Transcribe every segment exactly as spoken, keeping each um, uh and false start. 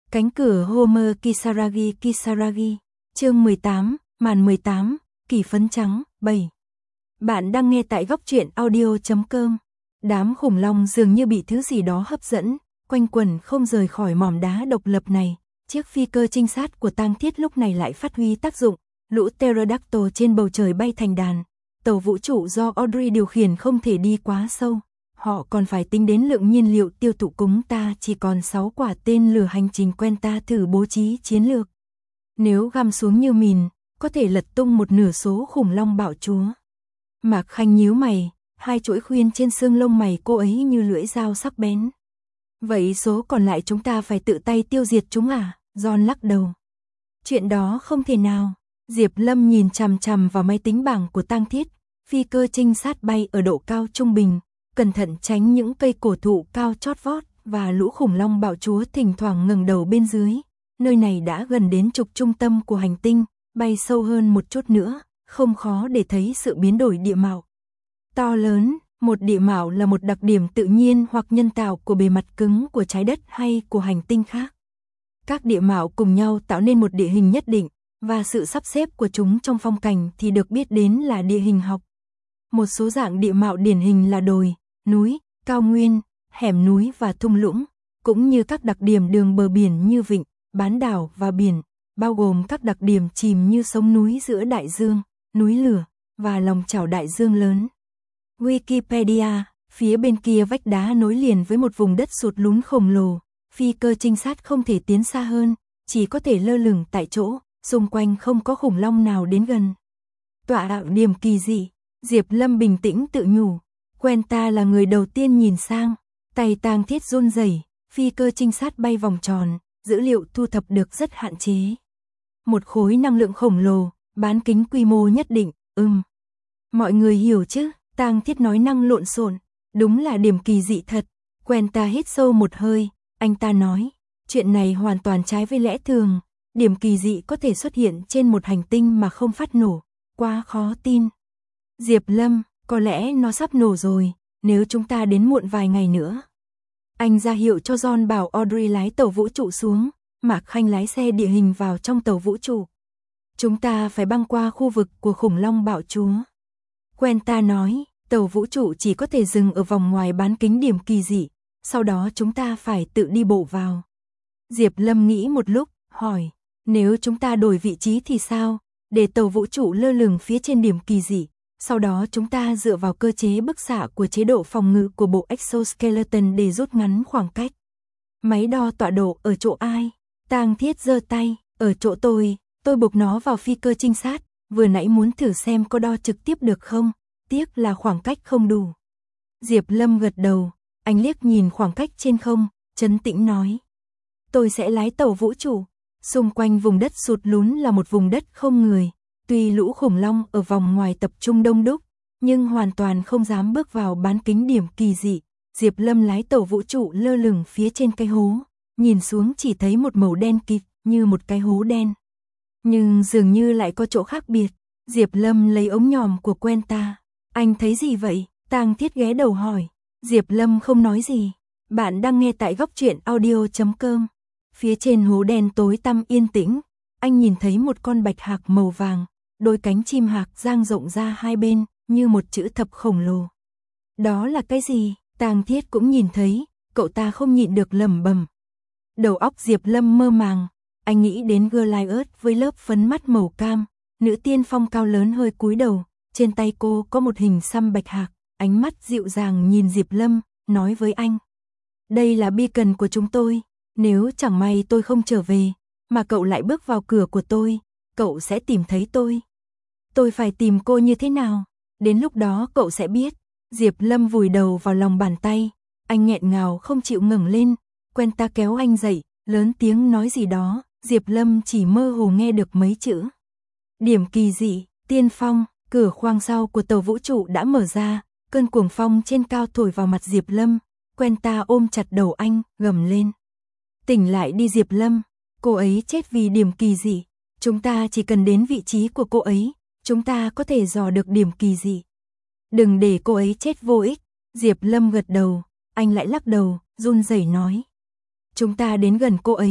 Cánh cửa Homer Kisaragi Kisaragi, chương mười tám, màn mười tám, kỳ phấn trắng, bảy. Bạn đang nghe tại góc truyện audio chấm com. Đám khủng long dường như bị thứ gì đó hấp dẫn, quanh quẩn không rời khỏi mỏm đá độc lập này. Chiếc phi cơ trinh sát của Tang Thiết lúc này lại phát huy tác dụng, lũ pterodactyl trên bầu trời bay thành đàn. Tàu vũ trụ do Audrey điều khiển không thể đi quá sâu. Họ còn phải tính đến lượng nhiên liệu tiêu thụ cúng ta chỉ còn sáu quả tên lửa hành trình quen ta thử bố trí chiến lược. Nếu găm xuống như mìn, có thể lật tung một nửa số khủng long bạo chúa. Mạc Khanh nhíu mày, hai chuỗi khuyên trên xương lông mày cô ấy như lưỡi dao sắc bén. Vậy số còn lại chúng ta phải tự tay tiêu diệt chúng à? John lắc đầu. Chuyện đó không thể nào. Diệp Lâm nhìn chằm chằm vào máy tính bảng của Tang Thiết, phi cơ trinh sát bay ở độ cao trung bình, cẩn thận tránh những cây cổ thụ cao chót vót và lũ khủng long bạo chúa thỉnh thoảng ngẩng đầu bên dưới. Nơi này đã gần đến trục trung tâm của hành tinh, bay sâu hơn một chút nữa, không khó để thấy sự biến đổi địa mạo. To lớn, một địa mạo là một đặc điểm tự nhiên hoặc nhân tạo của bề mặt cứng của trái đất hay của hành tinh khác. Các địa mạo cùng nhau tạo nên một địa hình nhất định, và sự sắp xếp của chúng trong phong cảnh thì được biết đến là địa hình học. Một số dạng địa mạo điển hình là đồi, núi, cao nguyên, hẻm núi và thung lũng, cũng như các đặc điểm đường bờ biển như vịnh, bán đảo và biển, bao gồm các đặc điểm chìm như sống núi giữa đại dương, núi lửa, và lòng chảo đại dương lớn. Wikipedia, phía bên kia vách đá nối liền với một vùng đất sụt lún khổng lồ, phi cơ trinh sát không thể tiến xa hơn, chỉ có thể lơ lửng tại chỗ, xung quanh không có khủng long nào đến gần. Tọa đạo điểm kỳ dị, Diệp Lâm bình tĩnh tự nhủ. Quen ta là người đầu tiên nhìn sang, tay Tang Thiết run rẩy, phi cơ trinh sát bay vòng tròn, dữ liệu thu thập được rất hạn chế. Một khối năng lượng khổng lồ, bán kính quy mô nhất định, ừm. Mọi người hiểu chứ, Tang Thiết nói năng lộn xộn, đúng là điểm kỳ dị thật. Quen ta hít sâu một hơi, anh ta nói, chuyện này hoàn toàn trái với lẽ thường, điểm kỳ dị có thể xuất hiện trên một hành tinh mà không phát nổ, quá khó tin. Diệp Lâm, có lẽ nó sắp nổ rồi, nếu chúng ta đến muộn vài ngày nữa. Anh ra hiệu cho John bảo Audrey lái tàu vũ trụ xuống, Mạc Khanh lái xe địa hình vào trong tàu vũ trụ. Chúng ta phải băng qua khu vực của khủng long bạo chúa. Quen ta nói, tàu vũ trụ chỉ có thể dừng ở vòng ngoài bán kính điểm kỳ dị, sau đó chúng ta phải tự đi bộ vào. Diệp Lâm nghĩ một lúc, hỏi, nếu chúng ta đổi vị trí thì sao, để tàu vũ trụ lơ lửng phía trên điểm kỳ dị. Sau đó chúng ta dựa vào cơ chế bức xạ của chế độ phòng ngự của bộ exoskeleton để rút ngắn khoảng cách. Máy đo tọa độ ở chỗ ai? Tang Thiết giơ tay, ở chỗ tôi, tôi buộc nó vào phi cơ trinh sát, vừa nãy muốn thử xem có đo trực tiếp được không, tiếc là khoảng cách không đủ. Diệp Lâm gật đầu, anh liếc nhìn khoảng cách trên không, trấn tĩnh nói. Tôi sẽ lái tàu vũ trụ, xung quanh vùng đất sụt lún là một vùng đất không người. Tuy lũ khủng long ở vòng ngoài tập trung đông đúc, nhưng hoàn toàn không dám bước vào bán kính điểm kỳ dị. Diệp Lâm lái tàu vũ trụ lơ lửng phía trên cái hố, nhìn xuống chỉ thấy một màu đen kịt như một cái hố đen. Nhưng dường như lại có chỗ khác biệt. Diệp Lâm lấy ống nhòm của quen ta. Anh thấy gì vậy? Tang Thiết ghé đầu hỏi. Diệp Lâm không nói gì. Bạn đang nghe tại góc truyện audio chấm com. Phía trên hố đen tối tăm yên tĩnh, anh nhìn thấy một con bạch hạc màu vàng. Đôi cánh chim hạc dang rộng ra hai bên, như một chữ thập khổng lồ. Đó là cái gì? Tang Thiết cũng nhìn thấy, cậu ta không nhịn được lẩm bẩm. Đầu óc Diệp Lâm mơ màng, anh nghĩ đến Goliath với lớp phấn mắt màu cam, nữ tiên phong cao lớn hơi cúi đầu, trên tay cô có một hình xăm bạch hạc, ánh mắt dịu dàng nhìn Diệp Lâm, nói với anh. Đây là beacon của chúng tôi, nếu chẳng may tôi không trở về, mà cậu lại bước vào cửa của tôi, cậu sẽ tìm thấy tôi. Tôi phải tìm cô như thế nào? Đến lúc đó cậu sẽ biết. Diệp Lâm vùi đầu vào lòng bàn tay, anh nghẹn ngào không chịu ngẩng lên, quen ta kéo anh dậy, lớn tiếng nói gì đó, Diệp Lâm chỉ mơ hồ nghe được mấy chữ. Điểm kỳ dị, tiên phong, cửa khoang sau của tàu vũ trụ đã mở ra, cơn cuồng phong trên cao thổi vào mặt Diệp Lâm, quen ta ôm chặt đầu anh, gầm lên. Tỉnh lại đi Diệp Lâm, cô ấy chết vì điểm kỳ dị, chúng ta chỉ cần đến vị trí của cô ấy. Chúng ta có thể dò được điểm kỳ dị. Đừng để cô ấy chết vô ích. Diệp Lâm gật đầu, anh lại lắc đầu, run rẩy nói. Chúng ta đến gần cô ấy,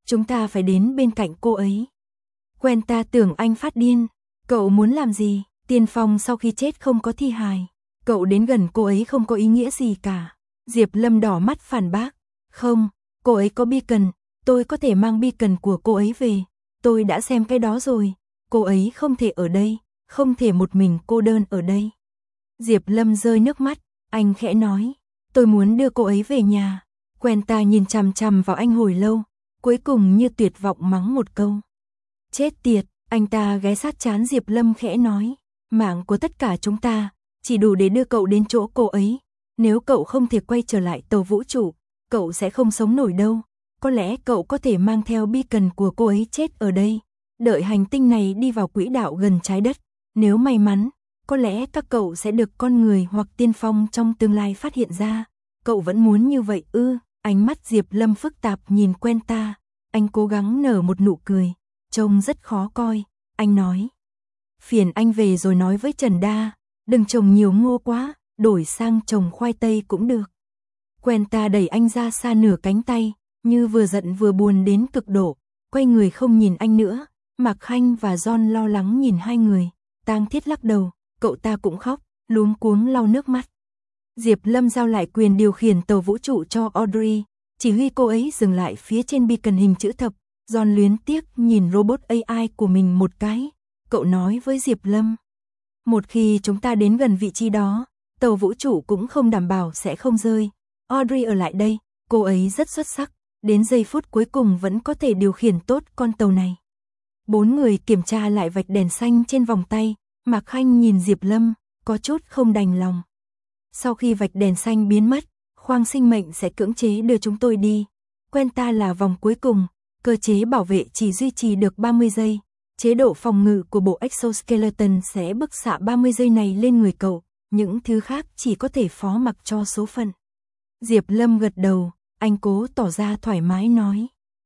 Chúng ta phải đến bên cạnh cô ấy. Quenta tưởng anh phát điên. Cậu muốn làm gì? Tiên Phong sau khi chết không có thi hài. Cậu đến gần cô ấy không có ý nghĩa gì cả. Diệp Lâm đỏ mắt phản bác. Không, cô ấy có beacon, tôi có thể mang beacon của cô ấy về. Tôi đã xem cái đó rồi. Cô ấy không thể ở đây, không thể một mình cô đơn ở đây. Diệp Lâm rơi nước mắt, anh khẽ nói. Tôi muốn đưa cô ấy về nhà. Quenta nhìn chằm chằm vào anh hồi lâu, cuối cùng như tuyệt vọng mắng một câu. Chết tiệt, anh ta ghé sát trán Diệp Lâm khẽ nói. Mạng của tất cả chúng ta, chỉ đủ để đưa cậu đến chỗ cô ấy. Nếu cậu không thể quay trở lại tàu vũ trụ, cậu sẽ không sống nổi đâu. Có lẽ cậu có thể mang theo beacon của cô ấy chết ở đây. Đợi hành tinh này đi vào quỹ đạo gần trái đất. Nếu may mắn, có lẽ các cậu sẽ được con người hoặc tiên phong trong tương lai phát hiện ra. Cậu vẫn muốn như vậy ư? Ánh mắt Diệp Lâm phức tạp nhìn Quenta. Anh cố gắng nở một nụ cười. Trông rất khó coi. Anh nói. Phiền anh về rồi nói với Trần Đa. Đừng trồng nhiều ngô quá. Đổi sang trồng khoai tây cũng được. Quenta đẩy anh ra xa nửa cánh tay. Như vừa giận vừa buồn đến cực độ. Quay người không nhìn anh nữa. Mạc Khanh và John lo lắng nhìn hai người. Tang Thiết lắc đầu. Cậu ta cũng khóc. Luống cuống lau nước mắt. Diệp Lâm giao lại quyền điều khiển tàu vũ trụ cho Audrey. Chỉ huy cô ấy dừng lại phía trên beacon hình chữ thập. John luyến tiếc nhìn robot a i của mình một cái. Cậu nói với Diệp Lâm. Một khi chúng ta đến gần vị trí đó, tàu vũ trụ cũng không đảm bảo sẽ không rơi. Audrey ở lại đây, cô ấy rất xuất sắc. Đến giây phút cuối cùng vẫn có thể điều khiển tốt con tàu này. Bốn người kiểm tra lại vạch đèn xanh trên vòng tay. Mạc Khanh nhìn Diệp Lâm, có chút không đành lòng. Sau khi vạch đèn xanh biến mất, khoang sinh mệnh sẽ cưỡng chế đưa chúng tôi đi. Quenta là vòng cuối cùng, cơ chế bảo vệ chỉ duy trì được ba mươi giây. Chế độ phòng ngự của bộ exoskeleton sẽ bức xạ ba mươi giây này lên người cậu, những thứ khác chỉ có thể phó mặc cho số phận. Diệp Lâm gật đầu, anh cố tỏ ra thoải mái nói.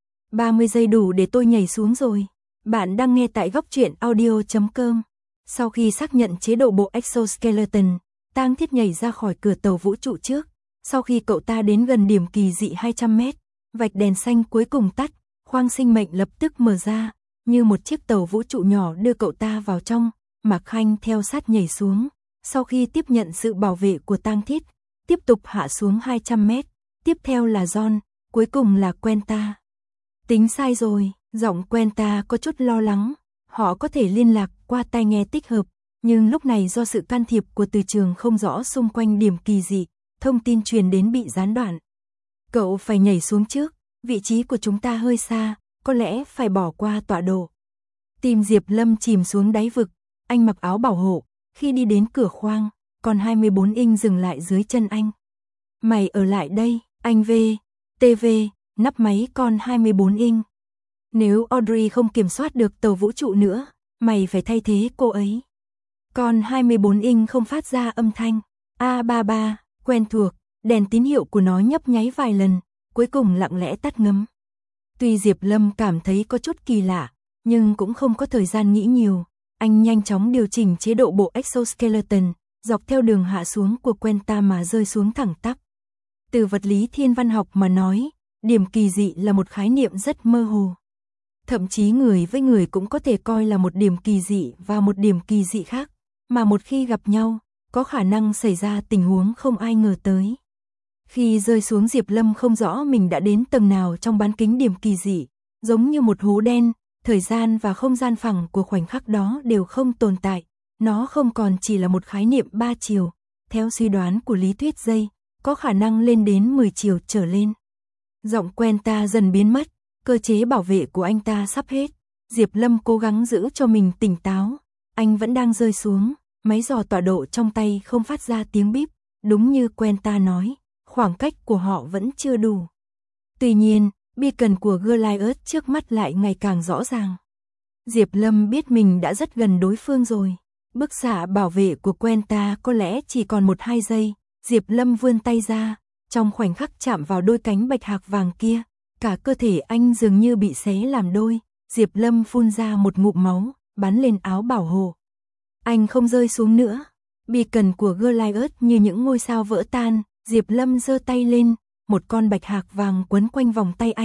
ba mươi giây đủ để tôi nhảy xuống rồi. Bạn đang nghe tại góc truyện audio chấm com. Sau khi xác nhận chế độ bộ exoskeleton, Tang Thiết nhảy ra khỏi cửa tàu vũ trụ trước. Sau khi cậu ta đến gần điểm kỳ dị hai trăm mét, vạch đèn xanh cuối cùng tắt, khoang sinh mệnh lập tức mở ra, như một chiếc tàu vũ trụ nhỏ đưa cậu ta vào trong. Mạc Khanh theo sát nhảy xuống, sau khi tiếp nhận sự bảo vệ của Tang Thiết, tiếp tục hạ xuống hai trăm mét, tiếp theo là John, cuối cùng là Quenta. Tính sai rồi, giọng Quenta có chút lo lắng, họ có thể liên lạc qua tai nghe tích hợp, nhưng lúc này do sự can thiệp của từ trường không rõ xung quanh điểm kỳ dị, thông tin truyền đến bị gián đoạn. Cậu phải nhảy xuống trước, vị trí của chúng ta hơi xa, có lẽ phải bỏ qua tọa độ. Tim Diệp Lâm chìm xuống đáy vực, anh mặc áo bảo hộ, khi đi đến cửa khoang, còn hai mươi bốn inch dừng lại dưới chân anh. Mày ở lại đây, anh V, tê vê, nắp máy con hai mươi bốn inch. Nếu Audrey không kiểm soát được tàu vũ trụ nữa, mày phải thay thế cô ấy. Con hai mươi bốn inch không phát ra âm thanh. A ba ba, quen thuộc, đèn tín hiệu của nó nhấp nháy vài lần, cuối cùng lặng lẽ tắt ngấm. Tuy Diệp Lâm cảm thấy có chút kỳ lạ, nhưng cũng không có thời gian nghĩ nhiều. Anh nhanh chóng điều chỉnh chế độ bộ exoskeleton, dọc theo đường hạ xuống của Quenta mà rơi xuống thẳng tắp. Từ vật lý thiên văn học mà nói, điểm kỳ dị là một khái niệm rất mơ hồ. Thậm chí người với người cũng có thể coi là một điểm kỳ dị và một điểm kỳ dị khác, mà một khi gặp nhau, có khả năng xảy ra tình huống không ai ngờ tới. Khi rơi xuống, Diệp Lâm không rõ mình đã đến tầng nào trong bán kính điểm kỳ dị, giống như một hố đen, thời gian và không gian phẳng của khoảnh khắc đó đều không tồn tại, nó không còn chỉ là một khái niệm ba chiều, theo suy đoán của lý thuyết dây, có khả năng lên đến mười chiều trở lên. Giọng Quenta dần biến mất, cơ chế bảo vệ của anh ta sắp hết, Diệp Lâm cố gắng giữ cho mình tỉnh táo, anh vẫn đang rơi xuống, máy dò tọa độ trong tay không phát ra tiếng bíp, đúng như Quenta nói, khoảng cách của họ vẫn chưa đủ. Tuy nhiên, beacon của Goliath trước mắt lại ngày càng rõ ràng. Diệp Lâm biết mình đã rất gần đối phương rồi. Bức xạ bảo vệ của Quenta có lẽ chỉ còn một hai giây. Diệp Lâm vươn tay ra, trong khoảnh khắc chạm vào đôi cánh bạch hạc vàng kia, cả cơ thể anh dường như bị xé làm đôi. Diệp Lâm phun ra một ngụm máu, bắn lên áo bảo hộ. Anh không rơi xuống nữa. Beacon của Goliath như những ngôi sao vỡ tan. Diệp Lâm giơ tay lên, một con bạch hạc vàng quấn quanh vòng tay anh,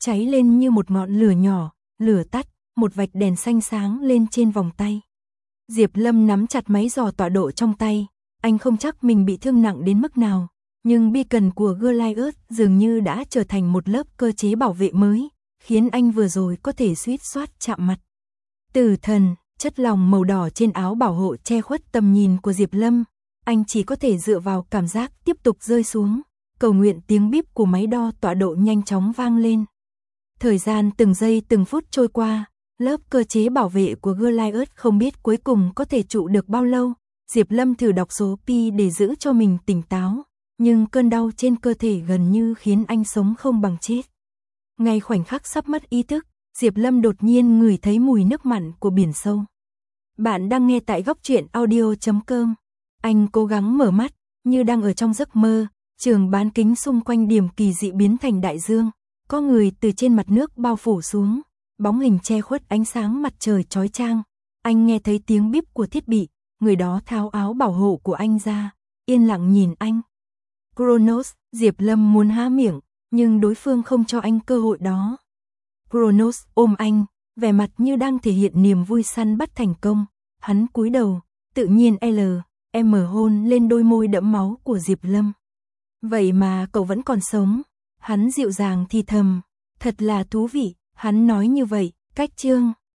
cháy lên như một ngọn lửa nhỏ, lửa tắt, một vạch đèn xanh sáng lên trên vòng tay. Diệp Lâm nắm chặt máy dò tọa độ trong tay, anh không chắc mình bị thương nặng đến mức nào, nhưng beacon của Goliath dường như đã trở thành một lớp cơ chế bảo vệ mới, khiến anh vừa rồi có thể suýt soát chạm mặt. Tử thần, chất lỏng màu đỏ trên áo bảo hộ che khuất tầm nhìn của Diệp Lâm, anh chỉ có thể dựa vào cảm giác tiếp tục rơi xuống, cầu nguyện tiếng bíp của máy đo tọa độ nhanh chóng vang lên. Thời gian từng giây từng phút trôi qua, lớp cơ chế bảo vệ của Goliath không biết cuối cùng có thể trụ được bao lâu. Diệp Lâm thử đọc số pi để giữ cho mình tỉnh táo, nhưng cơn đau trên cơ thể gần như khiến anh sống không bằng chết. Ngay khoảnh khắc sắp mất ý thức, Diệp Lâm đột nhiên ngửi thấy mùi nước mặn của biển sâu. Bạn đang nghe tại góc truyện audio chấm com. Anh cố gắng mở mắt, như đang ở trong giấc mơ, trường bán kính xung quanh điểm kỳ dị biến thành đại dương, có người từ trên mặt nước bao phủ xuống, bóng hình che khuất ánh sáng mặt trời chói chang. Anh nghe thấy tiếng bíp của thiết bị, người đó tháo áo bảo hộ của anh ra, yên lặng nhìn anh. Kronos, Diệp Lâm muốn há miệng, nhưng đối phương không cho anh cơ hội đó. Kronos ôm anh, vẻ mặt như đang thể hiện niềm vui săn bắt thành công. Hắn cúi đầu, tự nhiên L, M hôn lên đôi môi đẫm máu của Diệp Lâm. Vậy mà cậu vẫn còn sống. Hắn dịu dàng thì thầm, thật là thú vị. Hắn nói như vậy, cách chương